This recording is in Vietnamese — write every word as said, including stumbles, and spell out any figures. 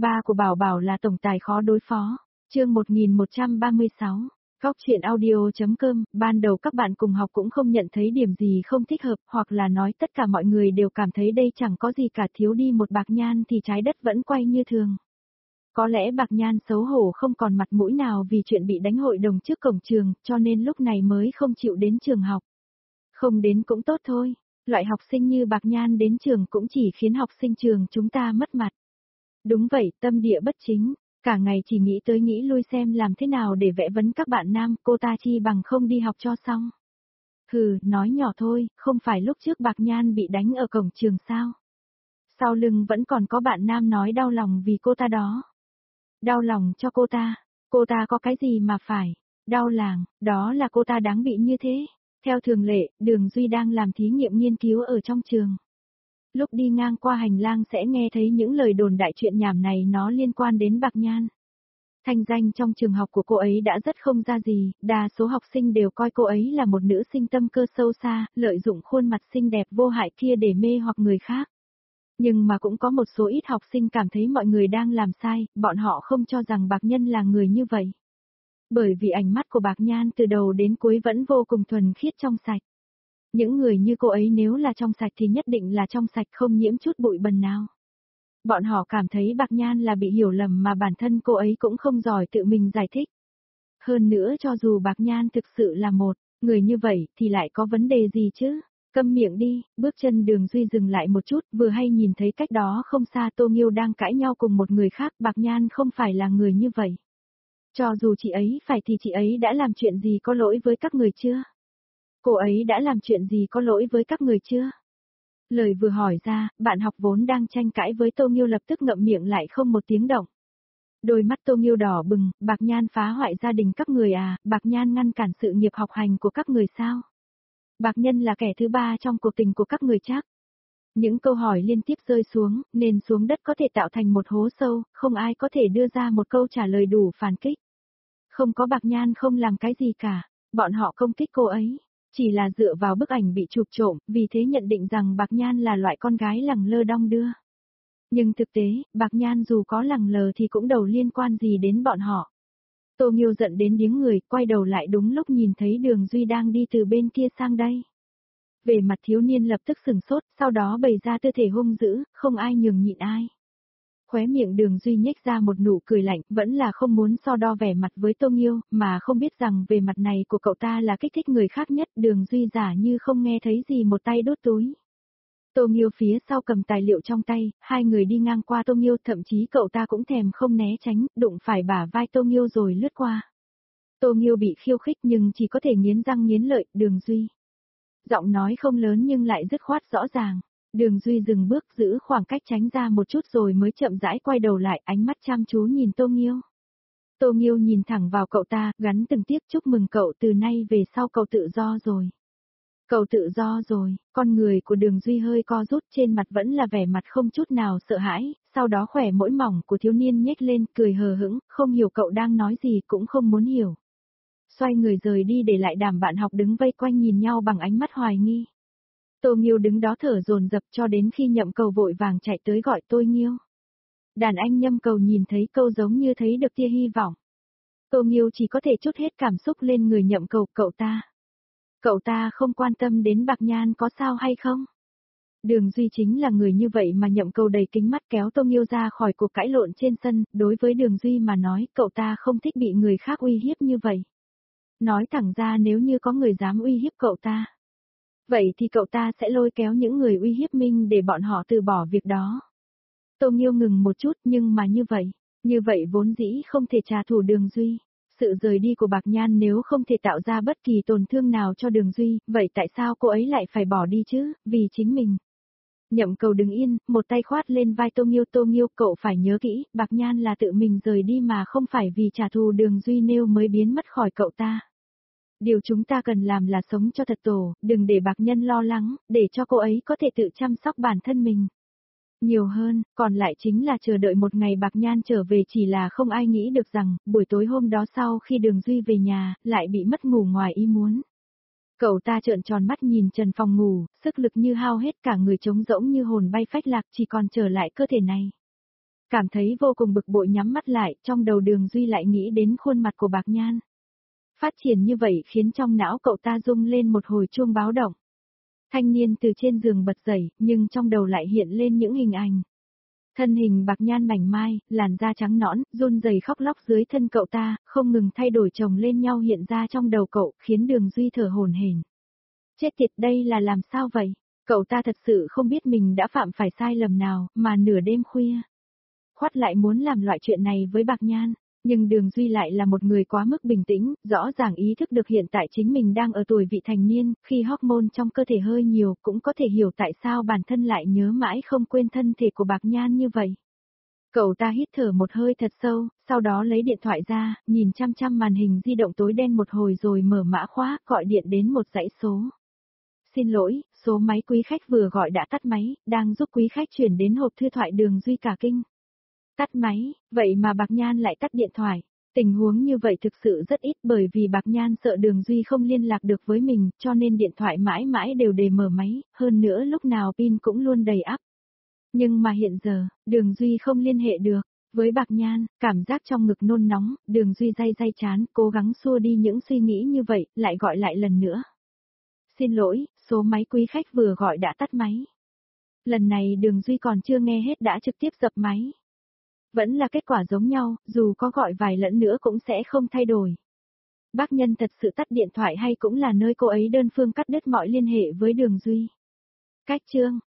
Ba của Bảo Bảo là tổng tài khó đối phó. Chương một nghìn một trăm ba mươi sáu. Góc truyện audio.com, ban đầu các bạn cùng học cũng không nhận thấy điểm gì không thích hợp, hoặc là nói tất cả mọi người đều cảm thấy đây chẳng có gì cả, thiếu đi một Bạc Nhan thì trái đất vẫn quay như thường. Có lẽ Bạc Nhan xấu hổ không còn mặt mũi nào vì chuyện bị đánh hội đồng trước cổng trường, cho nên lúc này mới không chịu đến trường học. Không đến cũng tốt thôi, loại học sinh như Bạc Nhan đến trường cũng chỉ khiến học sinh trường chúng ta mất mặt. Đúng vậy, tâm địa bất chính, cả ngày chỉ nghĩ tới nghĩ lui xem làm thế nào để vẽ vấn các bạn nam, cô ta chi bằng không đi học cho xong. Hừ, nói nhỏ thôi, không phải lúc trước Bạc Nhan bị đánh ở cổng trường sao? Sau lưng vẫn còn có bạn nam nói đau lòng vì cô ta đó. Đau lòng cho cô ta, cô ta có cái gì mà phải, đau lòng, đó là cô ta đáng bị như thế. Theo thường lệ, Đường Duy đang làm thí nghiệm nghiên cứu ở trong trường. Lúc đi ngang qua hành lang sẽ nghe thấy những lời đồn đại chuyện nhảm này, nó liên quan đến Bạc Nhan. Thanh danh trong trường học của cô ấy đã rất không ra gì, đa số học sinh đều coi cô ấy là một nữ sinh tâm cơ sâu xa, lợi dụng khuôn mặt xinh đẹp vô hại kia để mê hoặc người khác. Nhưng mà cũng có một số ít học sinh cảm thấy mọi người đang làm sai, bọn họ không cho rằng Bạc Nhan là người như vậy. Bởi vì ánh mắt của Bạc Nhan từ đầu đến cuối vẫn vô cùng thuần khiết trong sạch. Những người như cô ấy nếu là trong sạch thì nhất định là trong sạch không nhiễm chút bụi bẩn nào. Bọn họ cảm thấy Bạc Nhan là bị hiểu lầm mà bản thân cô ấy cũng không giỏi tự mình giải thích. Hơn nữa cho dù Bạc Nhan thực sự là một người như vậy thì lại có vấn đề gì chứ? Câm miệng đi, bước chân Đường Duy dừng lại một chút, vừa hay nhìn thấy cách đó không xa Tô Nghiêu đang cãi nhau cùng một người khác, Bạc Nhan không phải là người như vậy. Cho dù chị ấy phải thì chị ấy đã làm chuyện gì có lỗi với các người chưa? Cô ấy đã làm chuyện gì có lỗi với các người chưa? Lời vừa hỏi ra, bạn học vốn đang tranh cãi với Tô Nghiêu lập tức ngậm miệng lại không một tiếng động. Đôi mắt Tô Nghiêu đỏ bừng, Bạc Nhan phá hoại gia đình các người à, Bạc Nhan ngăn cản sự nghiệp học hành của các người sao? Bạc Nhân là kẻ thứ ba trong cuộc tình của các người chắc. Những câu hỏi liên tiếp rơi xuống, nền xuống đất có thể tạo thành một hố sâu, không ai có thể đưa ra một câu trả lời đủ phản kích. Không có Bạc Nhan không làm cái gì cả, bọn họ công kích cô ấy. Chỉ là dựa vào bức ảnh bị chụp trộm, vì thế nhận định rằng Bạc Nhan là loại con gái lẳng lơ đong đưa. Nhưng thực tế, Bạc Nhan dù có lẳng lờ thì cũng đâu liên quan gì đến bọn họ. Tô Nghiêu giận đến điếng người, quay đầu lại đúng lúc nhìn thấy Đường Duy đang đi từ bên kia sang đây. Về mặt thiếu niên lập tức sừng sốt, sau đó bày ra tư thể hung dữ, không ai nhường nhịn ai. Khóe miệng Đường Duy nhếch ra một nụ cười lạnh, vẫn là không muốn so đo vẻ mặt với Tô Nghiêu, mà không biết rằng về mặt này của cậu ta là kích thích người khác nhất. Đường Duy giả như không nghe thấy gì, một tay đút túi. Tô Nghiêu phía sau cầm tài liệu trong tay, hai người đi ngang qua Tô Nghiêu, thậm chí cậu ta cũng thèm không né tránh, đụng phải bả vai Tô Nghiêu rồi lướt qua. Tô Nghiêu bị khiêu khích nhưng chỉ có thể nghiến răng nghiến lợi. Đường Duy. Giọng nói không lớn nhưng lại dứt khoát rõ ràng. Đường Duy dừng bước, giữ khoảng cách tránh ra một chút rồi mới chậm rãi quay đầu lại, ánh mắt chăm chú nhìn Tô Nghiêu. Tô Nghiêu nhìn thẳng vào cậu ta, gắn từng tiếp, chúc mừng cậu, từ nay về sau cậu tự do rồi. Cậu tự do rồi, con người của Đường Duy hơi co rút, trên mặt vẫn là vẻ mặt không chút nào sợ hãi, sau đó khỏe mũi mỏng của thiếu niên nhếch lên, cười hờ hững, không hiểu cậu đang nói gì cũng không muốn hiểu. Xoay người rời đi để lại đám bạn học đứng vây quanh nhìn nhau bằng ánh mắt hoài nghi. Tô Nghiêu đứng đó thở dồn dập cho đến khi Nhậm Cầu vội vàng chạy tới gọi Tô Nghiêu. Đàn anh Nhâm Cầu nhìn thấy Câu giống như thấy được tia hy vọng. Tô Nghiêu chỉ có thể trút hết cảm xúc lên người Nhậm Cầu, cậu ta. Cậu ta không quan tâm đến Bạc Nhan có sao hay không? Đường Duy chính là người như vậy mà Nhậm Cầu đầy kính mắt kéo Tô Nghiêu ra khỏi cuộc cãi lộn trên sân, đối với Đường Duy mà nói, cậu ta không thích bị người khác uy hiếp như vậy. Nói thẳng ra nếu như có người dám uy hiếp cậu ta, vậy thì cậu ta sẽ lôi kéo những người uy hiếp mình để bọn họ từ bỏ việc đó. Tô Nghiêu ngừng một chút, nhưng mà như vậy, như vậy vốn dĩ không thể trả thù Đường Duy. Sự rời đi của Bạc Nhan nếu không thể tạo ra bất kỳ tổn thương nào cho Đường Duy, vậy tại sao cô ấy lại phải bỏ đi chứ, vì chính mình. Nhậm Cầu đứng yên, một tay khoát lên vai Tô Nghiêu. Tô Nghiêu, cậu phải nhớ kỹ, Bạc Nhan là tự mình rời đi mà không phải vì trả thù Đường Duy nêu mới biến mất khỏi cậu ta. Điều chúng ta cần làm là sống cho thật tổ, đừng để Bạc Nhân lo lắng, để cho cô ấy có thể tự chăm sóc bản thân mình. Nhiều hơn, còn lại chính là chờ đợi một ngày Bạc Nhan trở về, chỉ là không ai nghĩ được rằng, buổi tối hôm đó sau khi Đường Duy về nhà, lại bị mất ngủ ngoài ý muốn. Cậu ta trợn tròn mắt nhìn trần phòng ngủ, sức lực như hao hết, cả người trống rỗng như hồn bay phách lạc, chỉ còn trở lại cơ thể này. Cảm thấy vô cùng bực bội nhắm mắt lại, trong đầu Đường Duy lại nghĩ đến khuôn mặt của Bạc Nhan. Phát triển như vậy khiến trong não cậu ta rung lên một hồi chuông báo động. Thanh niên từ trên giường bật dậy, nhưng trong đầu lại hiện lên những hình ảnh. Thân hình Bạc Nhan mảnh mai, làn da trắng nõn, run rẩy khóc lóc dưới thân cậu ta, không ngừng thay đổi chồng lên nhau hiện ra trong đầu cậu, khiến Đường Duy thở hổn hển. Chết tiệt, đây là làm sao vậy? Cậu ta thật sự không biết mình đã phạm phải sai lầm nào, mà nửa đêm khuya khoắt lại muốn làm loại chuyện này với Bạc Nhan. Nhưng Đường Duy lại là một người quá mức bình tĩnh, rõ ràng ý thức được hiện tại chính mình đang ở tuổi vị thành niên, khi hormone trong cơ thể hơi nhiều cũng có thể hiểu tại sao bản thân lại nhớ mãi không quên thân thể của Bạc Nhan như vậy. Cậu ta hít thở một hơi thật sâu, sau đó lấy điện thoại ra, nhìn chăm chăm màn hình di động tối đen một hồi rồi mở mã khóa, gọi điện đến một dãy số. Xin lỗi, số máy quý khách vừa gọi đã tắt máy, đang giúp quý khách chuyển đến hộp thư thoại. Đường Duy cả kinh. Tắt máy, vậy mà Bạc Nhan lại tắt điện thoại. Tình huống như vậy thực sự rất ít, bởi vì Bạc Nhan sợ Đường Duy không liên lạc được với mình, cho nên điện thoại mãi mãi đều để mở máy, hơn nữa lúc nào pin cũng luôn đầy ắp. Nhưng mà hiện giờ, Đường Duy không liên hệ được với Bạc Nhan, cảm giác trong ngực nôn nóng, Đường Duy day day chán, cố gắng xua đi những suy nghĩ như vậy, lại gọi lại lần nữa. Xin lỗi, số máy quý khách vừa gọi đã tắt máy. Lần này Đường Duy còn chưa nghe hết đã trực tiếp dập máy. Vẫn là kết quả giống nhau, dù có gọi vài lần nữa cũng sẽ không thay đổi. Bác nhân thật sự tắt điện thoại hay cũng là nơi cô ấy đơn phương cắt đứt mọi liên hệ với Đường Duy? Cách chương